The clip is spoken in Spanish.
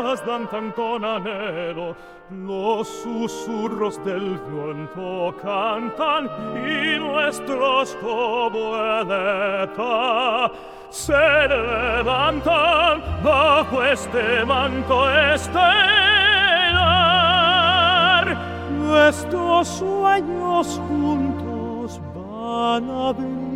alas dan tanto anhelo, los susurros del viento cantan y nuestros como alerta se levantan bajo este manto estelar. Nuestros sueños juntos van a venir.